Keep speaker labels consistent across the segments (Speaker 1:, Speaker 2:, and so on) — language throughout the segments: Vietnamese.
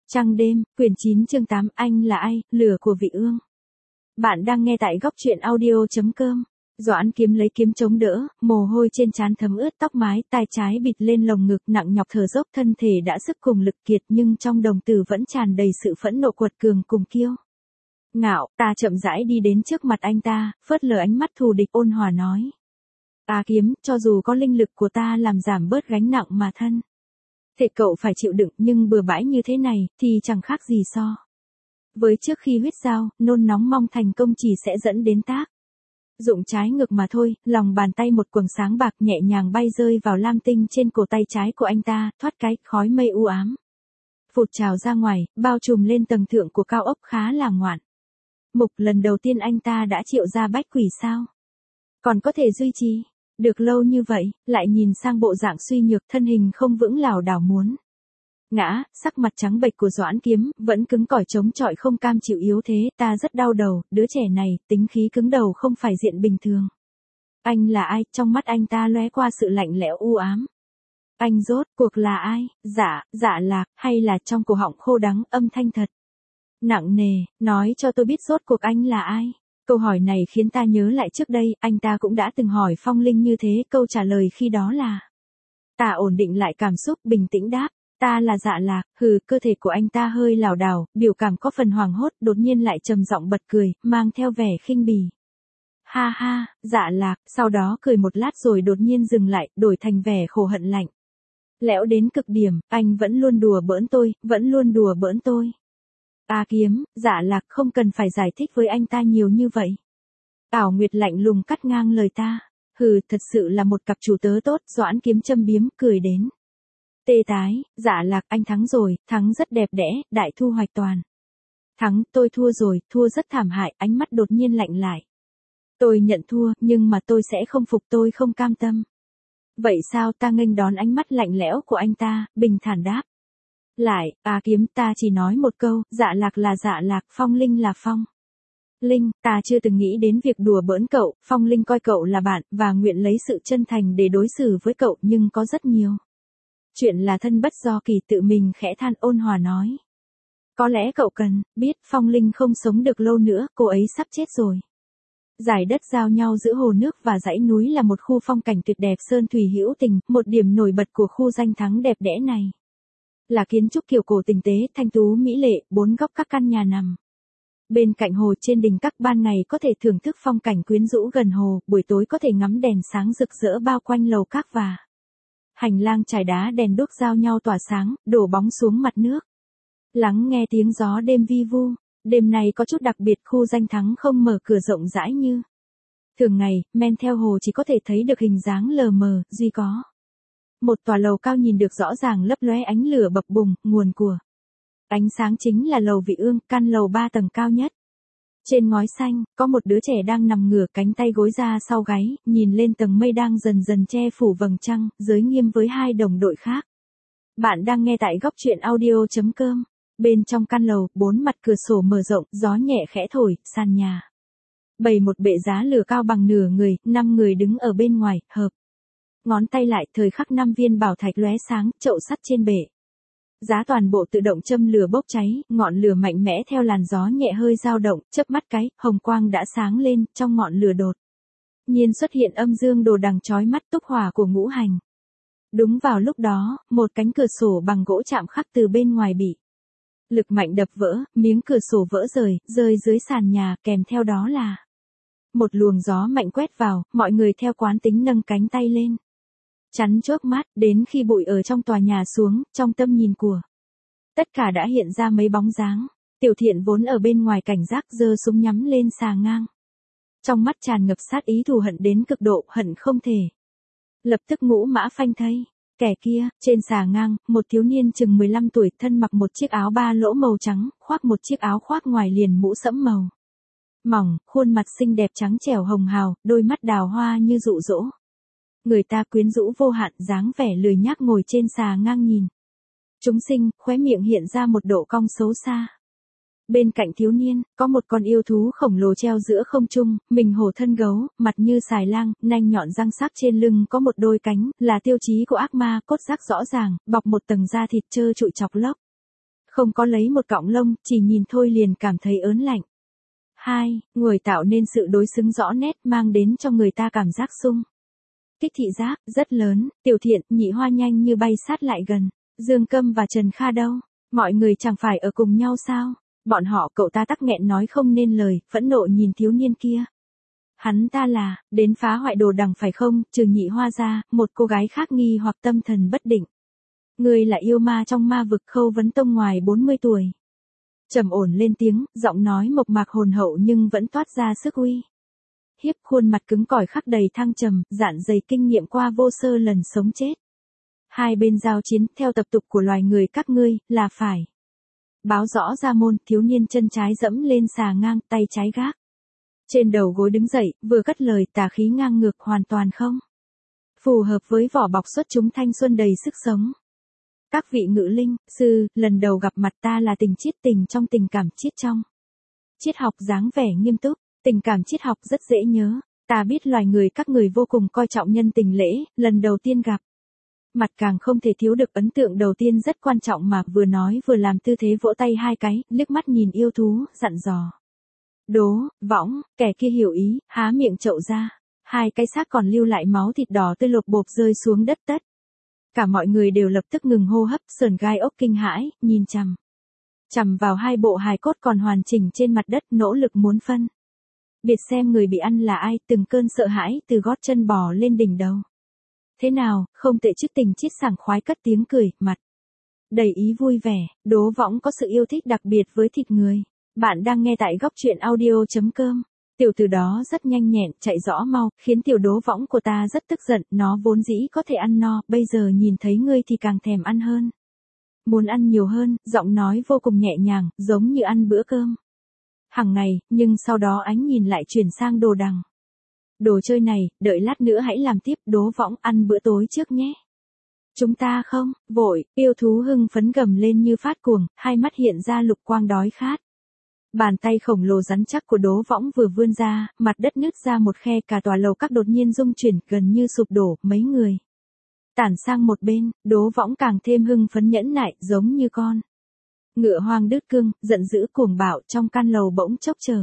Speaker 1: Trăng đêm, quyển 9 chương 8, anh là ai, lửa của vị ương. Bạn đang nghe tại góc truyện audio.com. Doãn Kiếm lấy kiếm chống đỡ, mồ hôi trên trán thấm ướt tóc mái, tay trái bịt lên lồng ngực nặng nhọc thở dốc, thân thể đã sức cùng lực kiệt nhưng trong đồng tử vẫn tràn đầy sự phẫn nộ quật cường cùng kiêu ngạo. Ta chậm rãi đi đến trước mặt anh ta, phớt lờ ánh mắt thù địch, ôn hòa nói. Kiếm, cho dù có linh lực của ta làm giảm bớt gánh nặng mà thân thể cậu phải chịu đựng, nhưng bừa bãi như thế này, thì chẳng khác gì so với trước khi huyết giao, nôn nóng mong thành công chỉ sẽ dẫn đến tác dụng trái ngược mà thôi. Lòng bàn tay một quầng sáng bạc nhẹ nhàng bay rơi vào lam tinh trên cổ tay trái của anh ta, thoát cái khói mây u ám phụt trào ra ngoài, bao trùm lên tầng thượng của cao ốc khá là ngoạn mục. Lần đầu tiên anh ta đã triệu ra bách quỷ sao? Còn có thể duy trì được lâu như vậy, lại nhìn sang bộ dạng suy nhược, thân hình không vững lảo đảo muốn ngã, sắc mặt trắng bệch của Doãn Kiếm vẫn cứng cỏi chống chọi không cam chịu yếu thế. Ta rất đau đầu, đứa trẻ này, tính khí cứng đầu không phải diện bình thường. Anh là ai? Trong mắt anh ta lóe qua sự lạnh lẽo u ám. Anh rốt cuộc là ai? Dạ Lạc, hay là trong cổ họng khô đắng, âm thanh thật nặng nề, nói cho tôi biết rốt cuộc anh là ai? Câu hỏi này khiến ta nhớ lại trước đây, anh ta cũng đã từng hỏi Phong Linh như thế, câu trả lời khi đó là. Ta ổn định lại cảm xúc, bình tĩnh đáp, ta là Dạ Lạc. Cơ thể của anh ta hơi lảo đảo, biểu cảm có phần hoảng hốt, đột nhiên lại trầm giọng bật cười, mang theo vẻ khinh bỉ. Ha ha, Dạ Lạc, sau đó cười một lát rồi đột nhiên dừng lại, đổi thành vẻ khổ hận lạnh lẽo đến cực điểm, anh vẫn luôn đùa bỡn tôi, vẫn luôn đùa bỡn tôi. Kiếm, Dạ Lạc không cần phải giải thích với anh ta nhiều như vậy. Ảo Nguyệt lạnh lùng cắt ngang lời ta. Thật sự là một cặp chủ tớ tốt. Doãn Kiếm châm biếm, cười đến tê tái. Dạ Lạc, anh thắng rồi, thắng rất đẹp đẽ, đại thu hoạch toàn. Thắng, tôi thua rồi, thua rất thảm hại. Ánh mắt đột nhiên lạnh lại. Tôi nhận thua, nhưng mà tôi sẽ không phục, tôi không cam tâm. Vậy sao? Ta nghênh đón ánh mắt lạnh lẽo của anh ta, bình thản đáp. Lại, Kiếm, ta chỉ nói một câu, Dạ Lạc là Dạ Lạc, Phong Linh là Phong Linh, ta chưa từng nghĩ đến việc đùa bỡn cậu. Phong Linh coi cậu là bạn, và nguyện lấy sự chân thành để đối xử với cậu, nhưng có rất nhiều chuyện là thân bất do kỳ. Tự mình khẽ than, ôn hòa nói. Có lẽ cậu cần biết Phong Linh không sống được lâu nữa, cô ấy sắp chết rồi. Dải đất giao nhau giữa hồ nước và dãy núi là một khu phong cảnh tuyệt đẹp, sơn thủy hữu tình. Một điểm nổi bật của khu danh thắng đẹp đẽ này là kiến trúc kiểu cổ tinh tế, thanh tú mỹ lệ, 4 góc các căn nhà nằm bên cạnh hồ. Trên đỉnh các ban ngày có thể thưởng thức phong cảnh quyến rũ gần hồ, buổi tối có thể ngắm đèn sáng rực rỡ bao quanh lầu các và hành lang trải đá, đèn đuốc giao nhau tỏa sáng, đổ bóng xuống mặt nước. Lắng nghe tiếng gió đêm vi vu. Đêm này có chút đặc biệt, khu danh thắng không mở cửa rộng rãi như thường ngày, men theo hồ chỉ có thể thấy được hình dáng lờ mờ, duy có một tòa lầu cao nhìn được rõ ràng lấp lóe ánh lửa bập bùng, nguồn của ánh sáng chính là lầu Vị Ương, căn lầu 3 tầng cao nhất. Trên ngói xanh, có một đứa trẻ đang nằm ngửa, cánh tay gối ra sau gáy, nhìn lên tầng mây đang dần dần che phủ vầng trăng, giới nghiêm với 2 đồng đội khác. Bạn đang nghe tại góc truyện audio.com. Bên trong căn lầu, 4 mặt cửa sổ mở rộng, gió nhẹ khẽ thổi, sàn nhà bày một bệ giá lửa cao bằng nửa người, 5 người đứng ở bên ngoài, hợp ngón tay lại, thời khắc 5 viên bảo thạch lóe sáng, chậu sắt trên bệ giá toàn bộ tự động châm lửa bốc cháy, ngọn lửa mạnh mẽ theo làn gió nhẹ hơi dao động, chớp mắt cái, hồng quang đã sáng lên, trong ngọn lửa đột nhiên xuất hiện âm dương đồ đằng chói mắt, túc hỏa của ngũ hành. Đúng vào lúc đó, một cánh cửa sổ bằng gỗ chạm khắc từ bên ngoài bị lực mạnh đập vỡ, miếng cửa sổ vỡ rơi dưới sàn nhà, kèm theo đó là một luồng gió mạnh quét vào, mọi người theo quán tính nâng cánh tay lên chắn chớp mắt, đến khi bụi ở trong tòa nhà xuống, trong tâm nhìn của tất cả đã hiện ra mấy bóng dáng. Tiểu Thiện vốn ở bên ngoài cảnh giác, giơ súng nhắm lên xà ngang. Trong mắt tràn ngập sát ý, thù hận đến cực độ, hận không thể lập tức ngũ mã phanh thây. Kẻ kia, trên xà ngang, một thiếu niên chừng 15 tuổi, thân mặc một chiếc áo 3 lỗ màu trắng, khoác một chiếc áo khoác ngoài liền mũ sẫm màu mỏng, khuôn mặt xinh đẹp trắng trẻo hồng hào, đôi mắt đào hoa như dụ dỗ người ta quyến rũ vô hạn, dáng vẻ lười nhác ngồi trên xà ngang nhìn chúng sinh, khóe miệng hiện ra một độ cong xấu xa. Bên cạnh thiếu niên, có một con yêu thú khổng lồ treo giữa không trung, mình hổ thân gấu, mặt như xài lang, nanh nhọn răng sắc, trên lưng có một đôi cánh, là tiêu chí của ác ma, cốt giác rõ ràng, bọc một tầng da thịt trơ trụi chọc lóc. không có lấy một cọng lông, chỉ nhìn thôi liền cảm thấy ớn lạnh. 2. Người tạo nên sự đối xứng rõ nét mang đến cho người ta cảm giác sung kích thị giác, rất lớn. Tiểu Thiện, Nhị Hoa nhanh như bay sát lại gần. Dương Câm và Trần Kha đâu? Mọi người chẳng phải ở cùng nhau sao? Bọn họ, cậu ta tắc nghẹn nói không nên lời, phẫn nộ nhìn thiếu niên kia. Hắn ta là, đến phá hoại đồ đằng phải không? Trừ Nhị Hoa ra, một cô gái khác nghi hoặc tâm thần bất định. Người là yêu ma trong ma vực. Khâu Vấn Tông ngoài 40 tuổi. Trầm ổn lên tiếng, giọng nói mộc mạc hồn hậu nhưng vẫn toát ra sức uy hiếp, khuôn mặt cứng cỏi khắc đầy thăng trầm, dạn dày kinh nghiệm qua vô số lần sống chết. Hai bên giao chiến, theo tập tục của loài người các ngươi, là phải báo rõ ra môn. Thiếu niên chân trái dẫm lên xà ngang, tay trái gác trên đầu gối đứng dậy, vừa cất lời, tà khí ngang ngược hoàn toàn không phù hợp với vỏ bọc xuất chúng thanh xuân đầy sức sống. Các vị ngự linh, sư, lần đầu gặp mặt ta là tình triết tình trong tình cảm triết trong. Triết học dáng vẻ nghiêm túc, tình cảm triết học rất dễ nhớ. Ta biết loài người các người vô cùng coi trọng nhân tình lễ, lần đầu tiên gặp mặt càng không thể thiếu được ấn tượng đầu tiên rất quan trọng mà. Vừa nói vừa làm tư thế vỗ tay hai cái, liếc mắt nhìn yêu thú, dặn dò. Đố, võng, kẻ kia hiểu ý, há miệng chậu ra. Hai cái xác còn lưu lại máu thịt đỏ tươi lột bộp rơi xuống đất tất. Cả mọi người đều lập tức ngừng hô hấp, sởn gai ốc kinh hãi, nhìn chằm vào hai bộ hài cốt còn hoàn chỉnh trên mặt đất, nỗ lực muốn phân biệt xem người bị ăn là ai. Từng cơn sợ hãi từ gót chân bò lên đỉnh đầu. Thế nào, không tệ chứ? Tình triết sảng khoái cất tiếng cười, mặt đầy ý vui vẻ. Đố võng có sự yêu thích đặc biệt với thịt người. Bạn đang nghe tại góc truyện audio.com. Tiểu tử đó rất nhanh nhẹn, chạy rõ mau, khiến tiểu đố võng của ta rất tức giận. Nó vốn dĩ có thể ăn no, bây giờ nhìn thấy ngươi thì càng thèm ăn hơn. Muốn ăn nhiều hơn. Giọng nói vô cùng nhẹ nhàng, giống như ăn bữa cơm hàng ngày, nhưng sau đó ánh nhìn lại chuyển sang đồ đằng. Đồ chơi này, đợi lát nữa hãy làm tiếp. Đố võng, ăn bữa tối trước nhé. Chúng ta không, vội. Yêu thú hưng phấn gầm lên như phát cuồng, hai mắt hiện ra lục quang đói khát. Bàn tay khổng lồ rắn chắc của đố võng vừa vươn ra, mặt đất nứt ra một khe, cả tòa lầu các đột nhiên rung chuyển, gần như sụp đổ. Mấy người tản sang một bên. Đố võng càng thêm hưng phấn nhẫn nại, giống như con ngựa hoang đứt cương, giận dữ cuồng bạo. Trong căn lầu bỗng chốc trở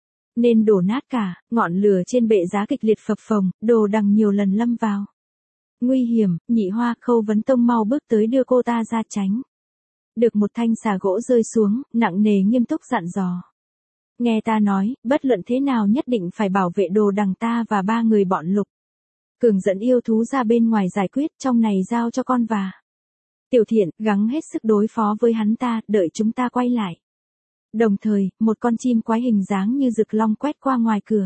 Speaker 1: nên đổ nát cả, ngọn lửa trên bệ giá kịch liệt phập phồng, đồ đằng nhiều lần lâm vào nguy hiểm. Nhị Hoa, Khâu Vấn Tông mau bước tới đưa cô ta ra tránh được một thanh xà gỗ rơi xuống, nặng nề nghiêm túc dặn dò. Nghe ta nói, bất luận thế nào nhất định phải bảo vệ đồ đằng ta và ba người bọn Lục Cường dẫn yêu thú ra bên ngoài giải quyết, trong này giao cho con và Tiểu Thiện, gắng hết sức đối phó với hắn ta, đợi chúng ta quay lại. Đồng thời, một con chim quái hình dáng như rực long quét qua ngoài cửa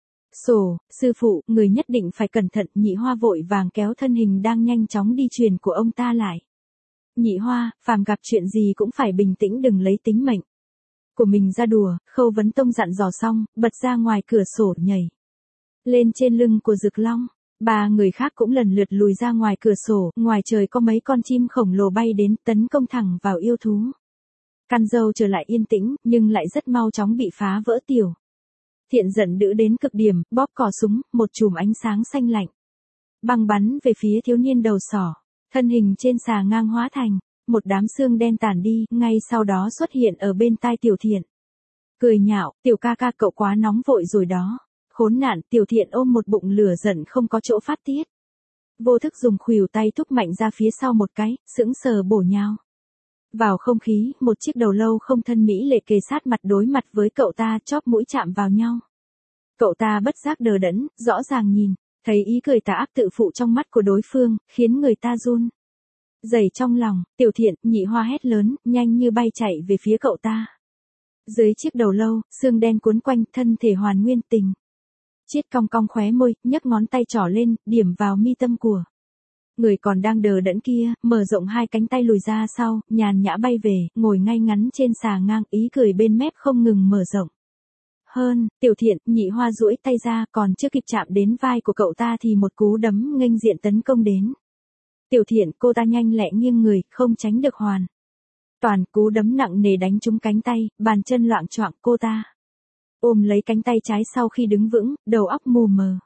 Speaker 1: sổ. Sư phụ, người nhất định phải cẩn thận. Nhị Hoa vội vàng kéo thân hình đang nhanh chóng đi truyền của ông ta lại. Nhị Hoa, phàm gặp chuyện gì cũng phải bình tĩnh, đừng lấy tính mệnh của mình ra đùa. Khâu Vấn Tông dặn dò xong, bật ra ngoài cửa sổ, nhảy lên trên lưng của rực long. Ba người khác cũng lần lượt lùi ra ngoài cửa sổ. Ngoài trời có mấy con chim khổng lồ bay đến, tấn công thẳng vào yêu thú. Căn dâu trở lại yên tĩnh, nhưng lại rất mau chóng bị phá vỡ. Tiểu Thiện giận dữ đến cực điểm, bóp cò súng, một chùm ánh sáng xanh lạnh băng bắn về phía thiếu niên đầu sỏ. Thân hình trên xà ngang hóa thành một đám xương đen tản đi, ngay sau đó xuất hiện ở bên tai Tiểu Thiện. Cười nhạo, tiểu ca ca cậu quá nóng vội rồi đó. Khốn nạn. Tiểu Thiện ôm một bụng lửa giận không có chỗ phát tiết. Vô thức dùng khuỷu tay thúc mạnh ra phía sau một cái, sững sờ bổ nhào vào không khí. Một chiếc đầu lâu không thân mỹ lệ kề sát mặt đối mặt với cậu ta, chóp mũi chạm vào nhau. Cậu ta bất giác đờ đẫn, rõ ràng nhìn thấy ý cười tà ác tự phụ trong mắt của đối phương, khiến người ta run rẩy trong lòng. Tiểu Thiện, Nhị Hoa hét lớn, nhanh như bay chạy về phía cậu ta. Dưới chiếc đầu lâu, xương đen cuốn quanh, thân thể hoàn nguyên. Tình Triết cong cong khóe môi, nhấc ngón tay trỏ lên, điểm vào mi tâm của người còn đang đờ đẫn kia, mở rộng hai cánh tay lùi ra sau, nhàn nhã bay về, ngồi ngay ngắn trên xà ngang, ý cười bên mép không ngừng mở rộng hơn. Tiểu Thiện, Nhị Hoa duỗi tay ra, còn chưa kịp chạm đến vai của cậu ta thì một cú đấm nghênh diện tấn công đến. Tiểu Thiện, cô ta nhanh lẹ nghiêng người, không tránh được hoàn toàn. Cú đấm nặng nề đánh trúng cánh tay, bàn chân loạng choạng. Cô ta ôm lấy cánh tay trái sau khi đứng vững, đầu óc mù mờ.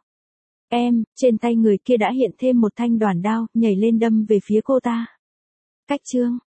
Speaker 1: Trên tay người kia đã hiện thêm một thanh đoản đao, nhảy lên đâm về phía cô ta. Cách chương